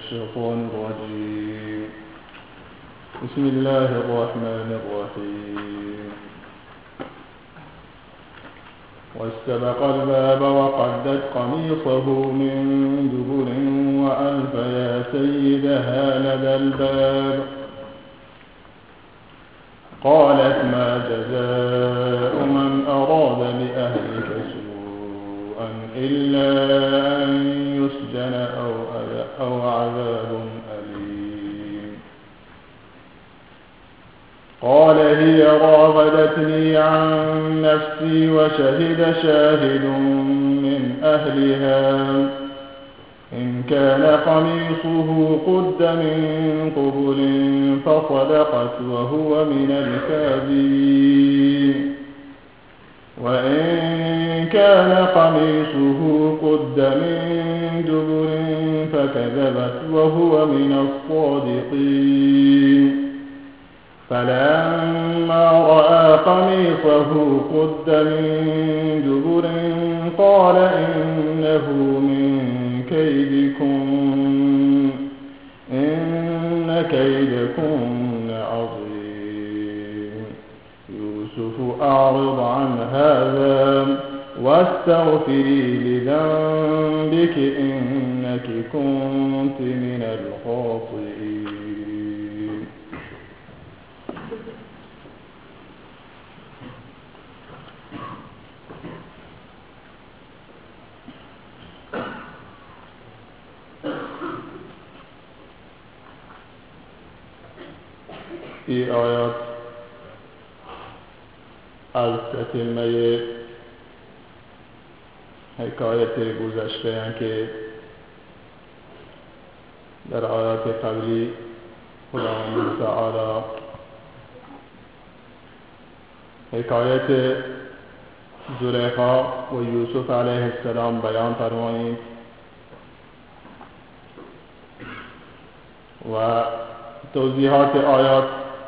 الشيطان الرجيم. بسم الله الرحمن الرحيم. واستبق الباب وقدت قميصه من دبر وألف يا سيدها لدى الباب. قالت ما جزاء من أراد بأهلك سوءا إلا أن يسجن أو عذاب أليم. قال هي راودتني عن نفسي وشهد شاهد من أهلها إن كان قميصه قد من قبل فصدقت وهو من الكاذبين وإن كان قميصه قد من دبر فكذبت وهو من الصادقين. فلما رأى قميصه قد من دبر قال إنه من كيدكن إن كيدكن عظيم. يوسف أعرض عن هذا واستغفري لذنبك إنك كنت من الخاطئين. این آیات از تتمه حکایت گذشته هستند که در آیات قبلی خداوند تعالی حکایت زلیخا و یوسف علیه السلام بیان فرمایید و توضیحات آیات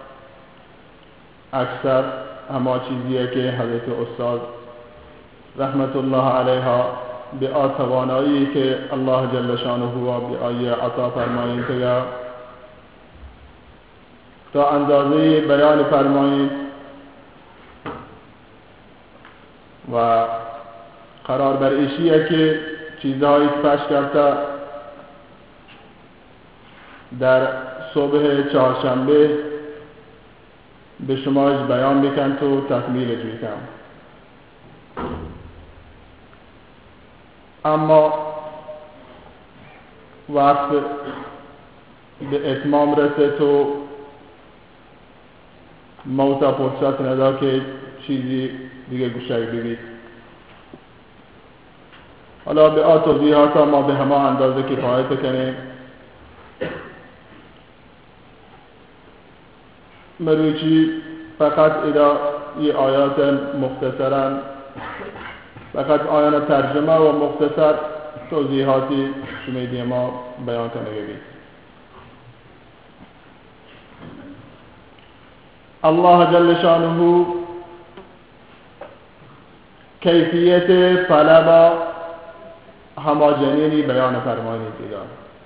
اکثر همه چیزیه که حضرت استاد رحمت الله علیها به توانایی که الله جل شانه و به آیه عطا فرمایید تا اندازه بیان فرمایید و قرار بر ایشیه که چیزهایی که پش کرده در صبح چهارشنبه به شما بیان بکن تو تکمیلش بکن. اما وقت به اتمام رسه تو موتا فرصت ندا که چیزی دیگه گوشه بگید. حالا به توضیحات ما به همه اندازه کفایت کنیم. مروچی فقط این آیات مختصرا فقط آیان ترجمه و مختصر توضیحاتی شمیدی ما بیان کنه بید. الله جل شانه کیفیت طلب هماجنینی بیان فرمانید دیدن.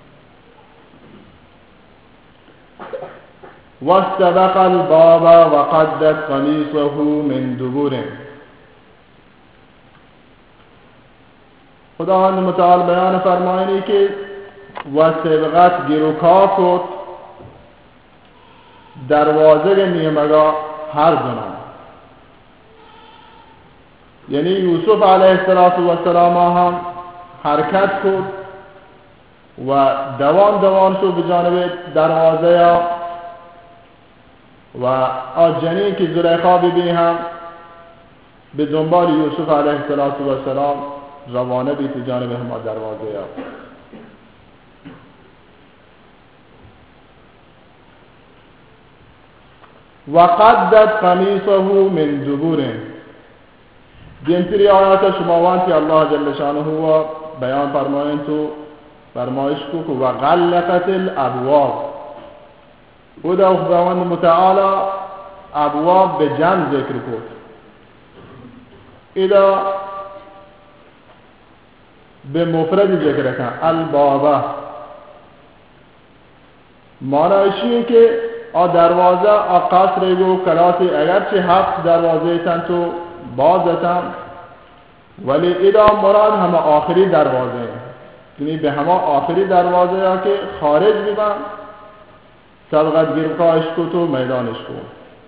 واستبق الباب وقدت قميصه من دبر. خداوند متعال بیان فرمایلی که و سبقت گیروکا کد دروازه نیمگا هر دونم، یعنی یوسف علیه السلام هم حرکت کد و دوان شو بجانب دروازه و آجنین که زلیخا بیبی هم به دنبال یوسف علیه السلام روانه بی جانب همه دروازه و قدت قمیصه من دبور. دینتری آیات شماوان که الله جل شانه و بیان فرمایند تو فرمایش کو و غلقت الابواب. او دا خداوند متعالی ابواب به جمع ذکر کد. ایدا به مفرد ذکر کن البابه معنیش اینه که آ دروازه آ قصر گو کلاتی اگرچه 7 دروازه تن تو بازتن ولی ادا مراد همه آخری دروازه، یعنی به همه آخری دروازه ها که خارج بیبن سبقت گرقایش کو تو میدانش کو.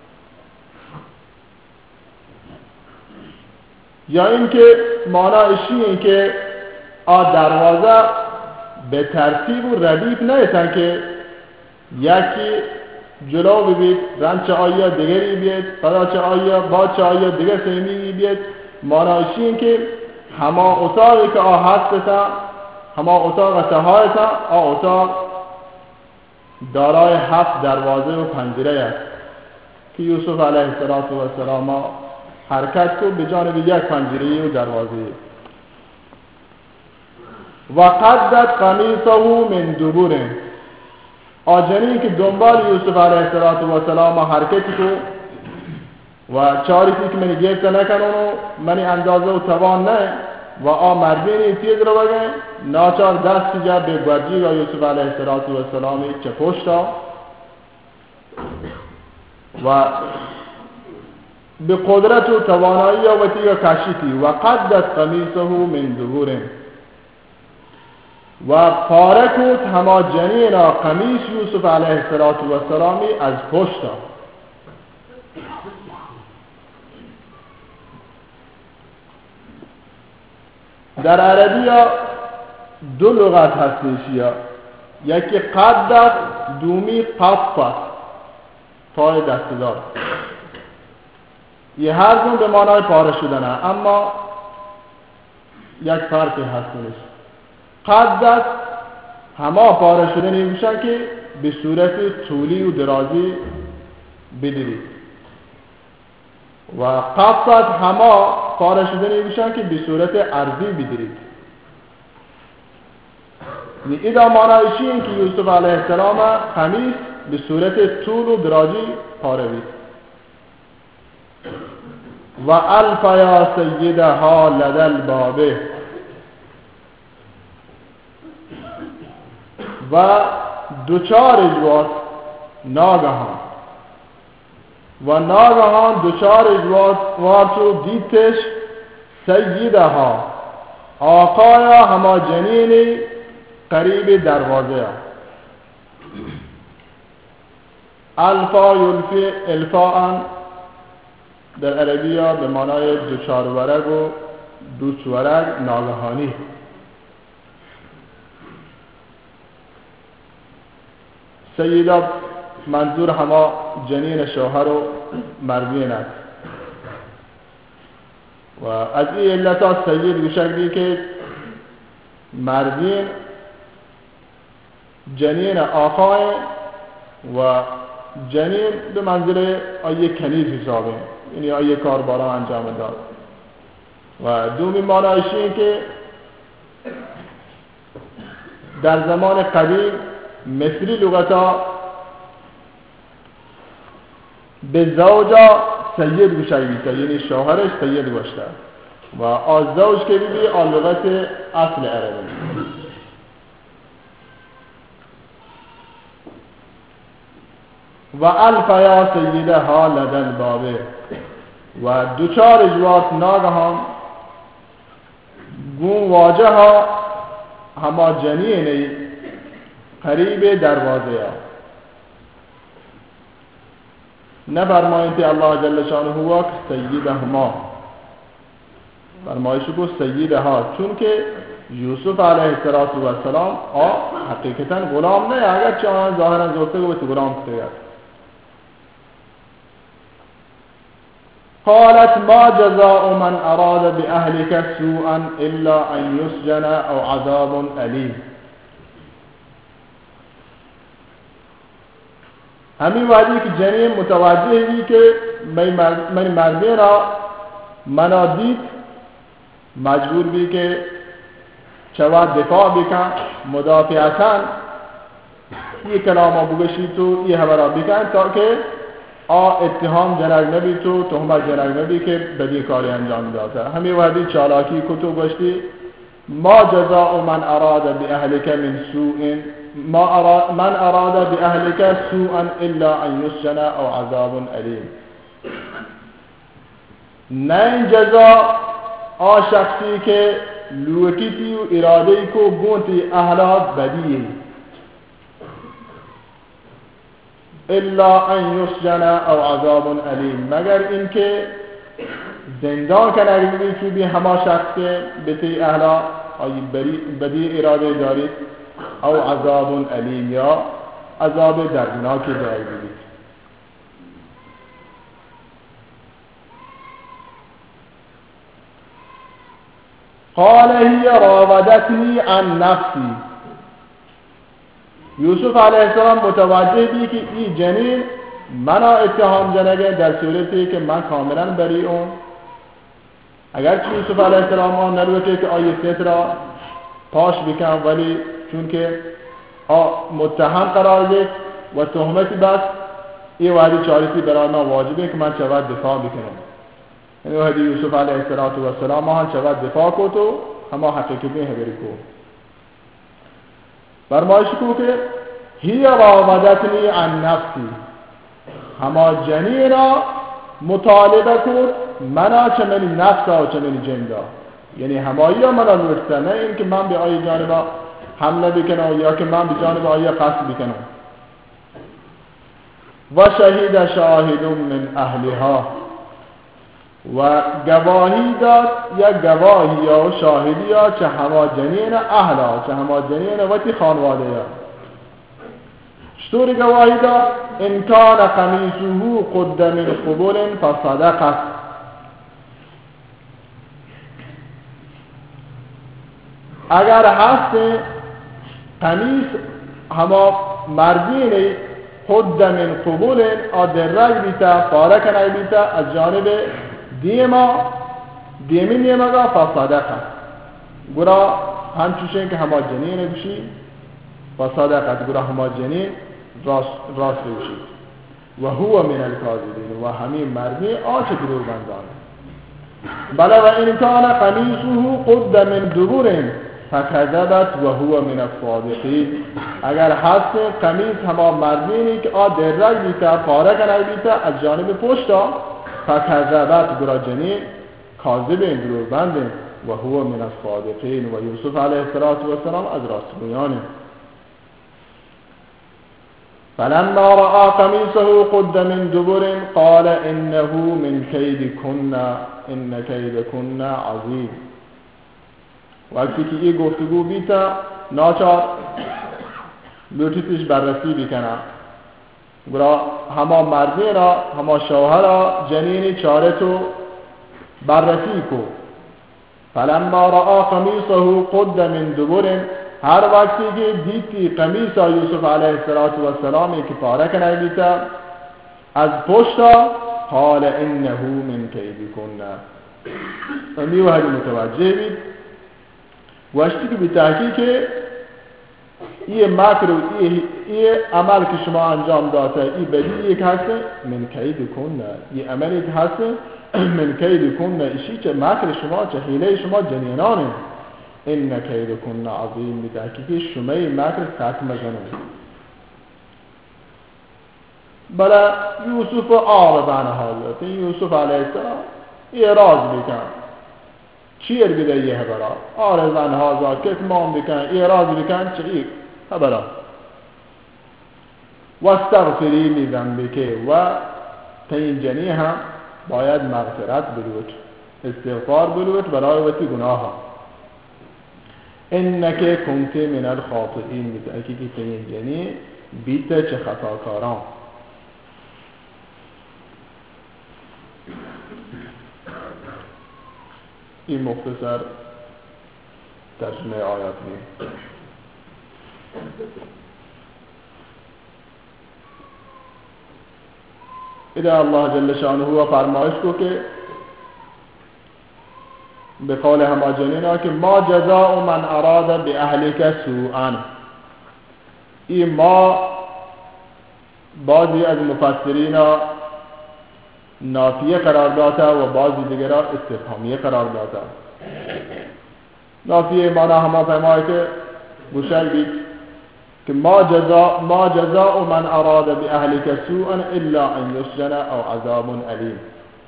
یا اینکه معنیش اینه که آ دروازه به ترتیب و ردیف نیستن که یکی جلو ببید رنچه آیا دیگری بید پداچه آیا باچه آیا دیگر سیمی بید. معنیش این که همه اتاقی که هستتا همه اتاق تهایتا اتاق دارای 7 دروازه و پنجره است که یوسف علیه السلام حرکت کو به جانب یک پنجره و دروازه. و قدت قمیصه من دبر، آجنی که دنبال یوسف علیه السلام حرکت کو و چاریتی که منی گرفته نکنونو منی اندازه و توان نه و مردینی تیز رو بگه ناچار دست جا به گرجی و یوسف علیه السلامی چه پشتا و به قدرت و توانایی و وطیق کشیتی. و قدت قمیصه من دبر، و پارکوت همه جنین قمیص یوسف علیه السلامی از پشتا. در عربی ها 2 لغت هستش، یکی قدت، دومی قفت پای دستدار. یه هر دون به معنای پاره شدنه اما یک فرقی هستش. قدت همه پاره شدنی میشن که به صورت طولی و درازی بدرید و قفت همه پاره شدنی میشن که به صورت عرضی بدرید. ایدا معنیش این که یوسف علیه السلام قمیص به صورت طول و درازی پاره بید. و الف یا سیدها لدى الباب، و دوچار اجواد ناگهان و ناگهان دوچار اجواد وارچو دیتش سیدها آقایا همه جنینی قریب دروازه. الفا یلفی الفاء در عربی ها به معنای دوچار ورگ و دوچ ورگ ناگهانی. سیدا منظور همه جنین شوهر و مردین است و از این علتا سید گوشک که مردین جنین آقای و جنین به منظر آیه کنیز حسابه، یعنی آیه کاربارا انجام داد. و دومی معنیش این که در زمان قدیم مصری لغتا به زوجا سید گوشه بیسته، یعنی شوهرش سید گوشته و از زوج که بیدی آن لغت اصل عربی. و الف یا سیده ها لدن بابه، و دوچار اجوات ناگهان گون واجه ها همه جنینی قریب دروازه ها. نفرمایید که الله جل شانه هو سیده هما، فرمایش کو سیده ها، چون که یوسف علیه السلام حقیقتا غلام نه، اگر چه آن ظاهرا زوسته گو به غلام سید. قالت ما جزاء من اراد باهلك سوءا الا ان يسجن او عذاب الیم. همین وادی که جنین متوجه بی که من مردی را منا دید مجبور بی که چوا دفاع بکن مدافعتن یہ کلام بگشی تو یہ حبرا بکن تا که اتهام جنگ نبی تو تهمت جنگ نبی که بدی کاری انجام داده. همین وحدی چالاکی کتو گشتی ما جزاء من اراد باهلك من سوء، من اراد باهلك سوءا الا ان يسجن او عذاب الیم. نه این جزا آ شخصی که لوکیتی و اراده کو گونتی اهلا بدیه الا ان یسجن او عذاب الیم، مگر اینکه زندان کنه بگی بی همه شخص که بتی اهلا آی بدی اراده دارید او عذاب الیم یا عذاب دردناکی دارید. قال هي راودتنی عن نفسی. یوسف علیه السلام متوجه بی که این جنین منا اتهام جنگه در صورتی که من کاملا بریئم. اگرچه یوسف علیه السلام نروته که آیه ست را پاش بکن، ولی چون که متهم قرار دید و تهمتی بس این وحدی چارتی برای ما واجبه که من چود دفاع بکنم. این وحدی یوسف علیه السلام ما هم چود دفاع کو تو همه حقیقتی هبری کو فرمایش کو که هی راودتنی عن نفسی، همه جنین را مطالبه کود منا چمنی نفسا و چمنی جندا، یعنی همایی ها منا لوٹتا، نه این که من به آیه جانبا حمله بکنم یا که من به جانب آیه قصد بکنم. و شهید شاهد من اهلها، و گواهی داد یا گواهی یا و شاهدی یا چه همه جنین اهلا، چه همه جنین وقتی خانواده یا چطور گواهی داد؟ ان کان قمیصه قد من قبل فصدقت، اگر هست قمیص همه مردین قد من قبل آدرگ بیتا فارکنگ بیتا از جانب دیمین نیمگا فصدقت، گرا همچوشن که همه جنین بشی فصدقت، گرا همه جنین راست بشی و هو من الکاذبین، و همین مردی آچه دروغ بندان. بلا و ان کان قمیصه قد من دبر فکذبت و هو من الصادقین، اگر هست قمیص همه مردینی که درک بیتا پاره کنه بیتا از جانب پشتا فکذبت، گرا جنین کاذبین دروغ بندین و هو من الصادقین، و یوسف علیه السلام از راستگویانه. فلما رأى قميصه قد من دبر قال إنه من كيدكن إن كيدكن عظيم. وقتی که این گفتگو بیتا ناچار لوٹیتش بررسی بکنه، برا همه مردی را همه شوهر را جنین چارتو بررسی کو. فلما رأى قميصه قد من دبر، هر وقتی که دیتی قمیص یوسف علیه السلامی که پاره کنه بیتا از پشتا قال انه من کیدکن، امی و هدی متوجه بید واشتی که بتحقیق که این مکر و این عمل که شما انجام داده این بدی یک هست من کیدکن، این عملی که هست من کیدکن، ایشی چه مکر شما چه حیله شما جنینانه. این کیدکن عظیم، بتحقیق شما مکر خط مزنه. بلا یوسف آردن حاضرت، یوسف علیه السلام اعراض بکن چیر بده یه برا آردن حاضر کتمان بکن اعراض بکن چی برا و استغفری لذنبک، و تین جنی هم باید مغفرت بلوت استغفار بلوت برای وقتی گناه ها. انک کنت من الخاطئین، بتحقیقی تین جنی بیت چه خطاکاران. این مختصر ترجمه آیات نیم. اذا الله جل شانه و فرمایش کو که به قول همه جنینا که ما جزاء من اراد به اهلک سوءا، این ما بعضی از مفسرین نافیه قرار داده و بعضی دیگر استفهامیه قرار داده. نافیه مانا همه فرمایه که گوشه بید که ما جزاء من اراد باهلك سوءا الا ان يسجن او عذاب الیم.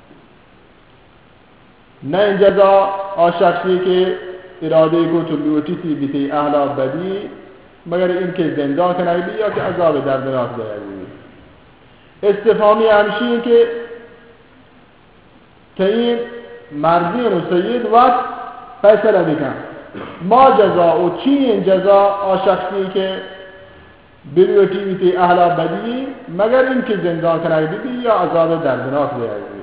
نه این جزا شخصی که اراده کو تو لوٹی تی بیتی اهلا بدی مگر این که زندان کنه بی یا که عذاب دردناک دهی. استفهامی همشی که تین مرضی و سید وقت فیصله بکن ما جزا و چی این جزا شخصی که بلوٹی بیتی اهلا بدی مگر این که زندان کنه بی یا عذاب دردناک دهی.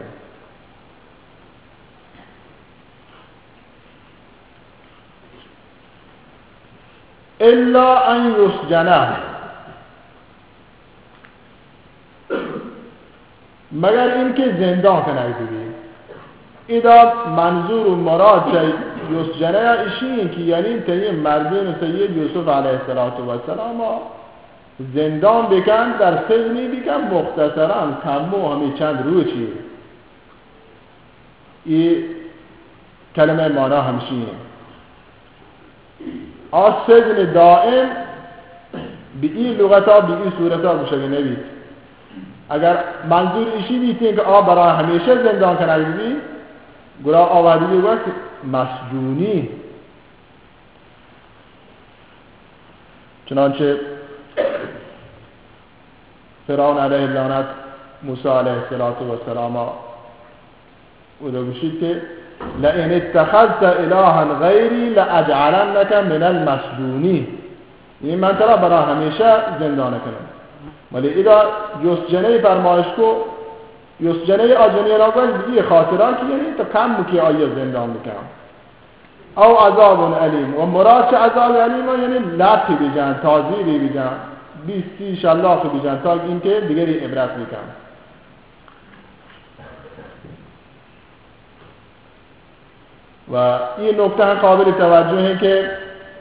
الا ان یسجنه مگر اینکه زندان کنه بی. ایدا منظور و مراد چه یسجنه ایشی که یعنی تایی مردین و سید یوسف علیه السلام زندان بکن در سجنی بکن مختصرا کمو همی چند روچی. این کلمه مانا همشیه سجن دائم به این لغتا به این صورتا بشه نبید. اگر منظور ایشی بیتین که برای همیشه زندان کنه بی گرا آوردی وقت مسجونی. چنانچه فرعون علیه اللعنت موسی علیه السلام او رو بشید که لئن اتخذت الها غیری لاجعلنك من المسجونین. این من ترا برای همیشه زندان کنم. ولی ایدا یسجنه فرمایش کو یسجنه آجنی راگوش بگی خاطران که یعنی تو کم بکی آیه زندان بکنم او عذاب علیم. و مراد چه عذاب علیم یعنی لطی بیجن تازیری بیجن 20 شلاخ بیجن تا اینکه دیگری عبرت بکن. و این نکته هم قابل توجهه که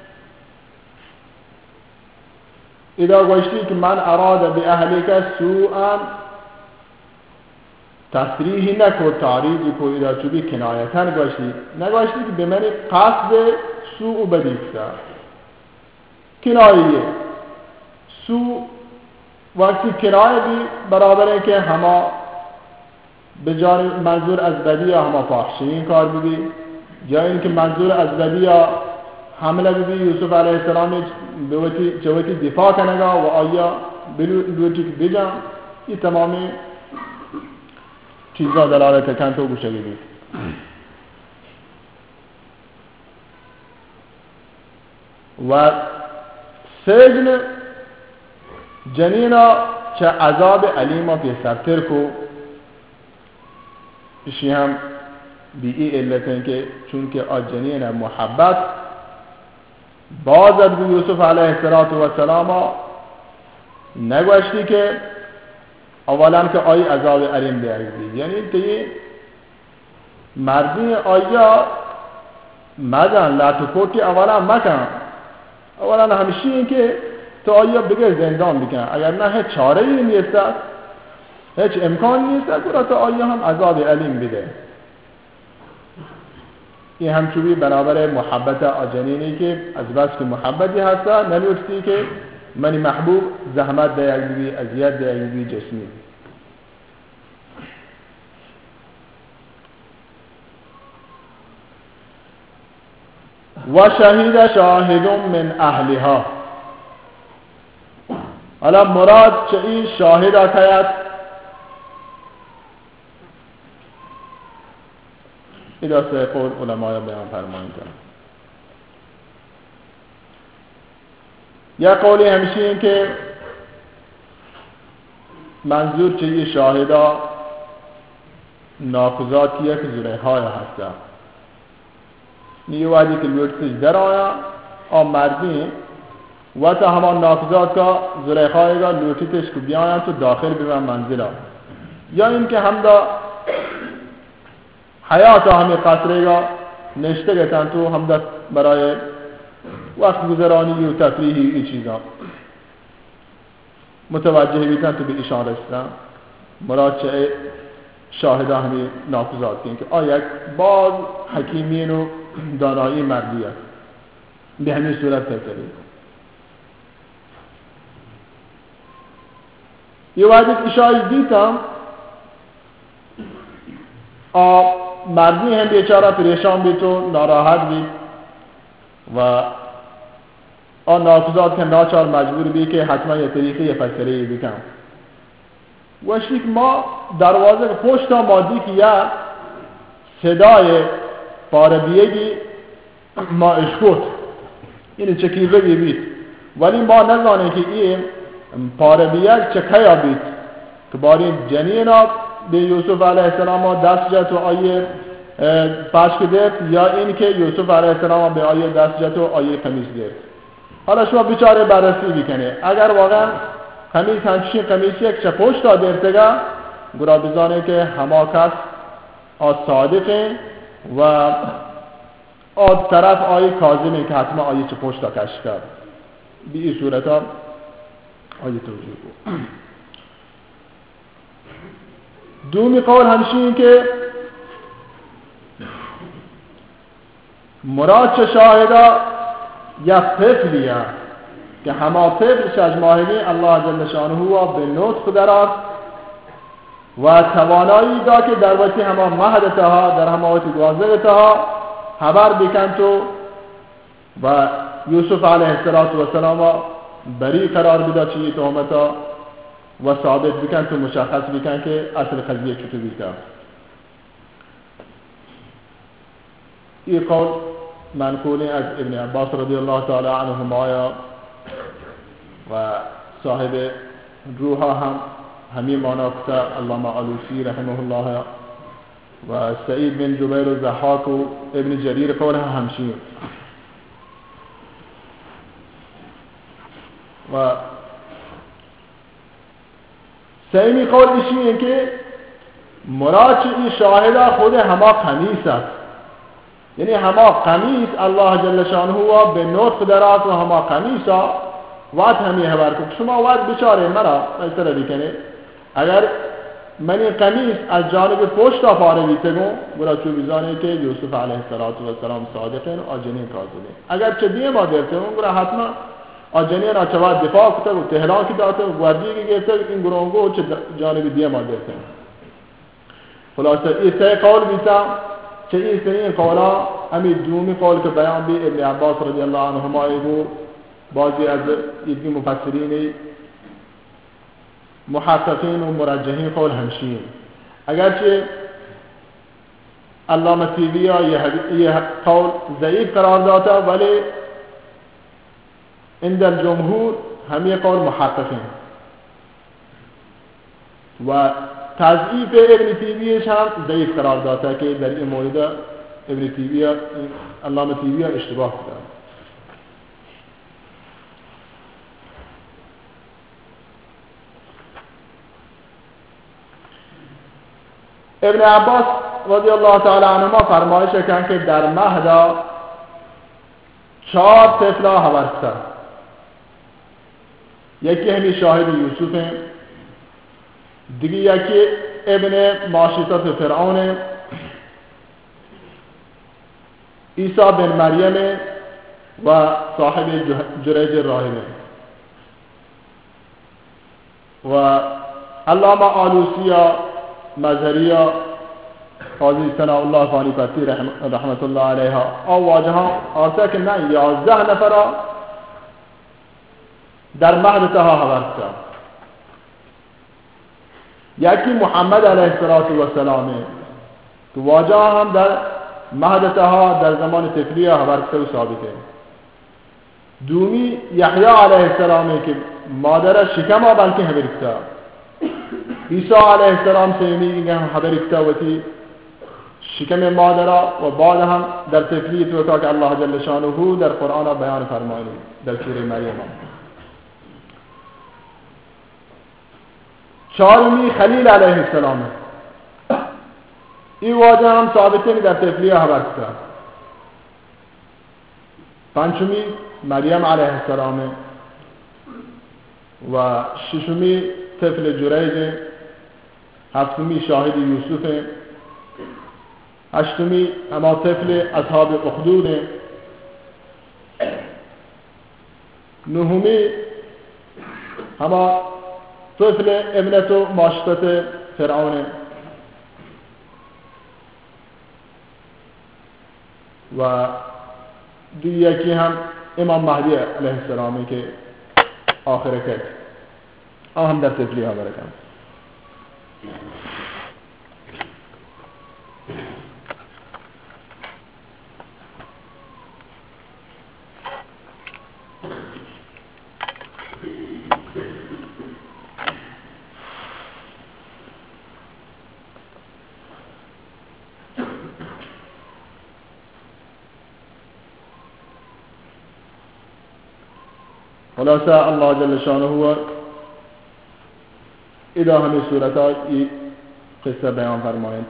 اذا گوشتی که من اراد به اهلک سوءا تصریحی نکو تعریضی کو اذا چوبی کنایتن گوشتی نگوشتی که به من قصد سوء بدیسته کناییه سوء وقتی کنایه بی برابره که همه به جانب منظور از بدی یا همه فاحشه این کار بی یا اینکه منظور از بدی یا حمله بی یوسف علیه السلام جوتی دفاع کنگا و آیا بلوٹی که بجام این تمامی چیزا دلالت کن تو گوشه بی. و سجن جنینا چه عذاب علیما پیسرتر کو اشی هم بی ای علتن که چون که آجنین محبت بازد بی یوسف علیه السلام نگوشتی که اولا که آی عذاب علیم بیارزی یعنی تی مردی آیا مدن لطفوتی اولا مکن اولا همیشه این که تو آیا بگه زندان بکن اگر نه هیچ چاره ای نیست هیچ امکان نیست برای تو آیا هم عذاب علیم بده. این همچوبی برابر محبت آجنینی که از بس که محبتی هسته نلوستی که منی محبوب زحمت دیگی اذیت دیگی جسمی. و شهید شاهد من اهلها. حالا مراد چه این شاهد آتیت ایدا سه قول علماء بیان فرمایند. یا قولی همیشه این که منظور چه این شاهدا ناکوزاتیه که زلیخای هسته نیو وادی که لوٹسش در آیا مردی و تا همان ناکوزات کا زلیخای کا لوٹیتش کو بیاین تو داخل بیان منزل یا این که هم دا حیات همی قصره گا نشته گتن تو هم دا برای وقت گذرانی و تفریحی ای چیزا متوجه بیتن تو به ایشان رسیدن. مراد چه شاهده همی ناکوزات کن که آیا باز حکیمین و دانایی مردی است به همین صورت تفریح. یه وقتی ایشای دیدم مردی هم بیچاره پریشان بیت و ناراحت بیت و ناکزاد که ناچار مجبور بی که حتما یه طریقی یه فسره بکن وشتی که ما دروازه پشت مادی که یه صدای پاربیگی ما اشکوت این چکیزه بید ولی ما نزانه که این پاربیگ چکیا بید که باری جنینا به یوسف علیه السلام دست جت و آیه پشک دید یا این که یوسف علیه السلام به آیه دست جت و آیه قمیص دید. حالا شما بیچاره بررسی بکنه اگر واقعا قمیص همچین قمیص یک چه پشت ارتگاه گرا بزانه که همه کس صادقه و آد طرف آیه کاظمه که حتما آیه چه پشت کشف کرد به این صورت ها آیه توجیه بود. دومی قول همشین که مراد چه شاهده یک طفلیه که همه طفل 6 ماهگی الله جل شانه و به نطق درات و توانایی دا که در وقتی همه مهدتها در همه وقتی دوازدهتها خبر بکن تو و یوسف علیه السلام بری قرار بده چیه تهمتا و ثابت بکن تو مشخص بکن که اصل قضیه چطور بیکن. این قول منقولی از ابن عباس رضی الله تعالی عنهما و صاحب روحا هم همین مانا کتا علامه علوسی رحمه الله و سعید بن جبیر و ضحاک و ابن جریر قول همشین و سیمی قول ایشی این که مراد این شاهده خود همه قمیص است یعنی همه قمیص الله جل شانه و به نطق درات و همه قمیص وقت همی خبر کن شما وقت بچاره مرا مثلا بکنه اگر من این قمیص از جانب پشت پاره بیتگم برای چون بیزانه که یوسف علیه السلام صادقین و جنین کاذبین اگر چه دیه ما درتگم برای حتما جنین اچواد دفاع کتا و تهران کی داته و گوردی که گفته این گروهگو چه جانب دیه ما درتگم خلاصه این سه قول بیتا چه این سنین قولا همی دومی قول که بیان بی ابن عباس رضی الله عنهما ایگو بعضی از ایدی مفسرین محققین و مرجحین قول همشین اگرچه علامه طیبیه یه قول ضعیف قرار داده ولی عند الجمهور همه قول محققین و تضعیف ابن طیبیهش هم ضعیف قرار داده که در این مورد ابن طیبیه علامه طیبیه اشتباه کرده. ابن عباس رضی الله تعالی عنهما فرمایش کردند که در مهد 4 طفلا هورسته یکی همی شاهد یوسف دیگه یکی ابن ماشیطت فرعون عیسی بن مریم و صاحب جریج راهبه و علامه آلوسیه مظهریه قاضی ثناء الله فانی پسی رحمت الله علیها آواجه ها آرسه که نه 11 نفر در مهد تها هورسته یکی محمد علیه السلام که واجه هم در مهد تها در زمان تفلیه هورسته و ثابته دومی یحیی علیه السلام که مادر شکم ها بلکه هبرکته عیسی علیه السلام سیمی هبرکته وتی شکم مادر و بعد هم در تفلیه تو که الله جل شانه در قرآن بیان فرمایید در سوره مریم چهارمی خلیل علیه السلام این واجه هم ثابته در تفلیه هبرکته پنجمی مریم علیه السلام و ششمی طفل جریج هفتمی شاهد یوسف هشتمی اما طفل اصحاب اخدود نهمی اما طفل ابنة ماشطة فرعون و یکی هم امام مهدی علیه السلامی که آخر کرد هم در طفلی ها برکن. خلاصه الله جل شانه اذا همین صورتها قصه بیان فرمایند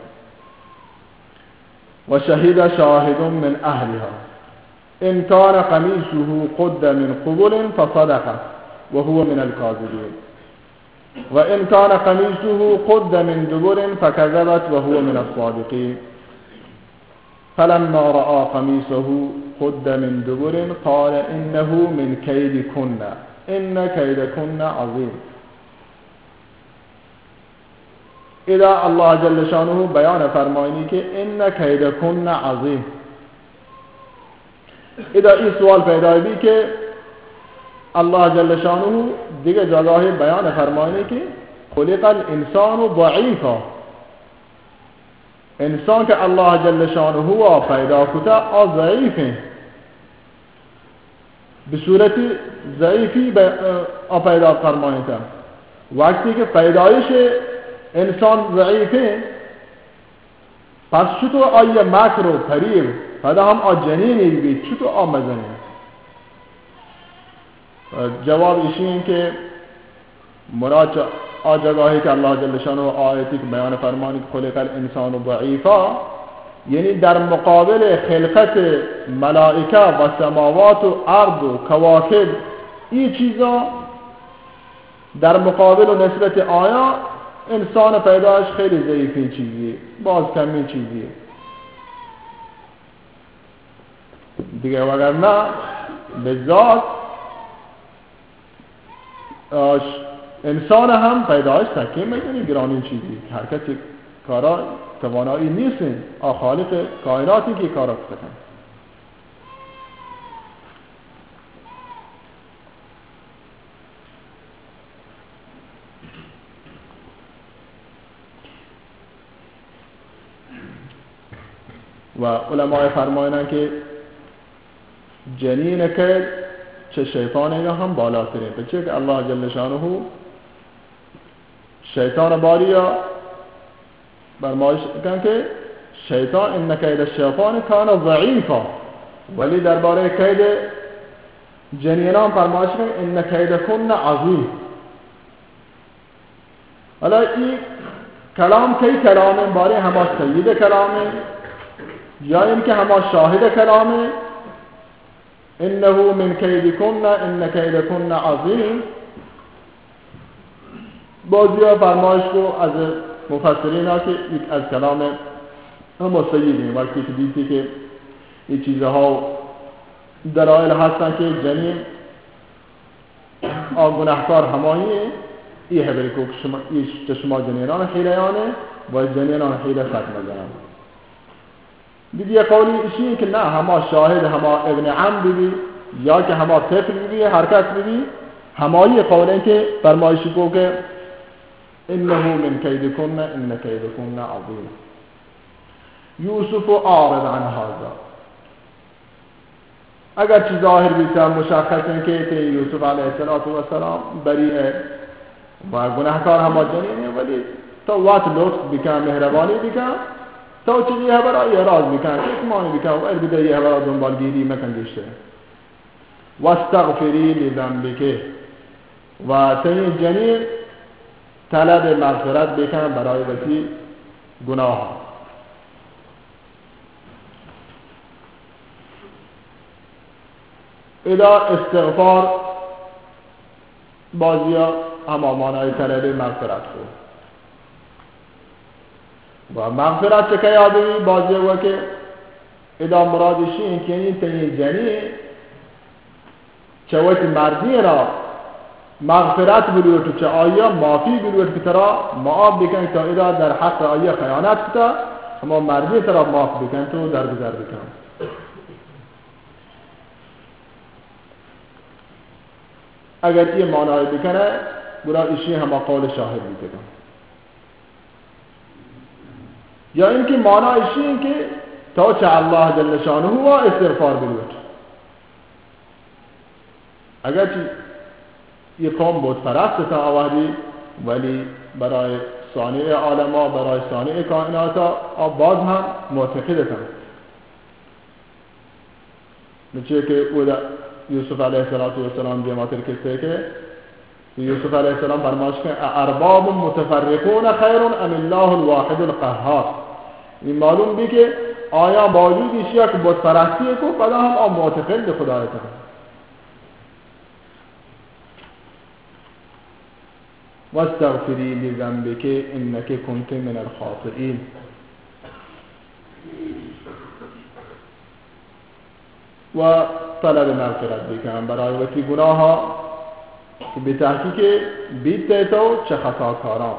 و شهید شاهد من اهلها ان كان قميصه قد من قبل فصدق وهو من الكاذبين وان كان قميصه قد من دبر فكذبت وهو من الصادقين فلما رأى قميصه قد من دبر قال إنه من كيدكن إن كيدكن عظيم. اذا الله جل شانه بیان فرمایانی که ان کیدکن عظیم، اذا این سوال پیدا بی که الله جل شانه دیگه جگاهی بیان فرمایانی که خلق الانسان ضعیفا، انسان که الله جل شانه هو پیدا کتا ضعیفه، به صورت ضعیفی پیدا فرمایتا. وقتی که پیدایش انسان ضعیفه پس چطور آیه مکر و فریب فدا هم جنینی بید، چطور آمزنه؟ جواب ایشی این که مراد جگاهی که الله جل شانه آیتی که بیان فرمانی که خلق الانسان ضعیفا، یعنی در مقابل خلقت ملائکه و سماوات و ارض و کواکب این چیزا در مقابل و نسبت آیا انسان پیداش خیلی ضعیفی چیزیه، باز کمی چیزیه دیگه. وگرنه به ذات انسان هم پیدایش تکیه میکنی گرانین چیزی، هر کسی کارا توانایی نیستن خالق کائناتی که کارا بکنن. و علماء فرمایند که جنین که چه شیطان اینا هم بالاتره، بچه که الله جل شانه شیطان باریا برمایش کن که شیطان ان کید الشیطان کان ضعیفا، ولی درباره کید جنینان فرمایش کن ان کیدکن عظیم. حالا این کلام کی کلامه؟ باره همه سید کلامه یا این که همه شاهد کلامه؟ انه من کیدکن ان کیدکن عظیم. بعضی ها فرمایش رو از مفسرین ها که یک از کلام هم سیدیم وقتی که دیدی که این چیزها دلائل هستن که جنین گناهکار هماهیه، این هبری که شما جنینان حیلیانه و جنینان حیله ست مزنن. دیدی یه قولی ایشیه که نه همه شاهد همه ابن عم ببی یا که همه طفل ببی حرکت ببی، همه قولین که فرمایشی کو که انه من کیدکن ان کیدکن عظیم. یوسف اعرض عن هذا، اگر چی ظاهر بیتر مشخص این که یوسف علیه السلام بریئه و گناهکار همه جنینه، ولی تو وقت لطف بکن مهربانی بکن تو چیزی برای اعراض بکن اسمانی بکن و البته یه برای دنبالگیری مکن دیشته و استغفری لذنبک و تین جنین طلب مغفرت بکن برای وسی گناه. اذا استغفار بازی همه مانای طلب مغفرت خود و مغفرت چه که یادوی بازی هوا که اذا مرادشی این که این تین جنین چه وقت مردی را مغفرت بلوت چه آیا معافی بلوت که ترا معاف بکن تا اذا در حق آیا خیانت کتا اما مردی ترا معاف بکن تو در گذر بکن. اگر این معنای بکنه برا ایشی همه قول شاهد بکن. یا اینکه معنایش این که تا چه الله جل شانه و استغفار بلوت. اگر چی یہ قوم بود پرست تا آوردی ولی برای صانع عالم‌ها برای صانع کائنات باز هم معتقدتن. نچه که یوسف علیه السلام دیماتر کسی که یوسف علیه السلام فرمایش که ارباب متفرقون خیر ام الله الواحد القهار. این معلوم بی که آیا باوجود ایشیا که بود پرستی کو پدا هم معتقد به خدا هستن. واستغفری لذنبک انک کنت من الخاطئین. و طلب مغفرت بکن برای وقتی گناه ها که به تحقیق بیت تو چه خطاکاران.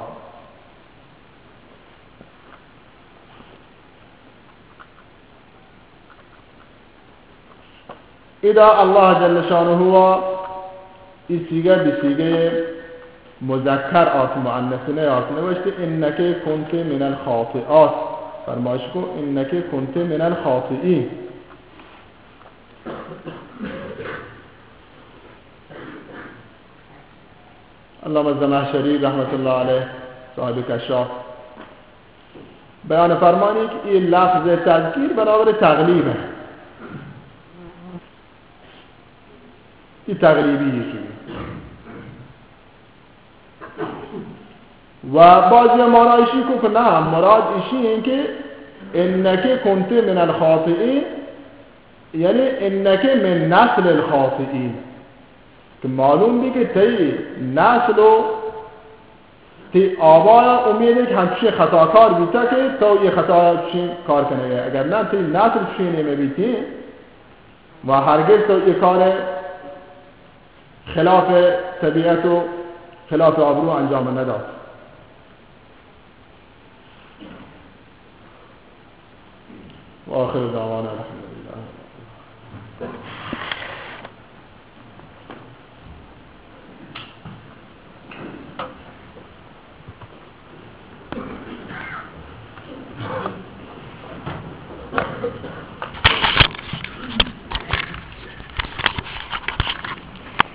اذا الله جل شانه هو این سیگه بسیگه مذکر آت مؤنث آت نوشته انک کنت من الخاطئات. فرمایش کو انک کنت من الخاطئین. علامه الزمخشری رحمت الله علیه صاحب کشاف بیان فرمانی که این لفظ تذکیر برابر تغلیب ہے. این تغلیبی یکی و بعضی معنایشی کو که نه مراد ایشی این که انک کنت من الخاطئین یعنی انک من نسل الخاطئین که معلوم بی که تی نسل و تی آبای امیده که همچه خطاکار بیتا که تو یه خطا چین کار کنه. اگر نه تی نسل چینه میبیتی و هرگز تو یه کار خلاف طبیعت و خلاف آبرو انجام نداد. و آخر دعوانا الحمدلله.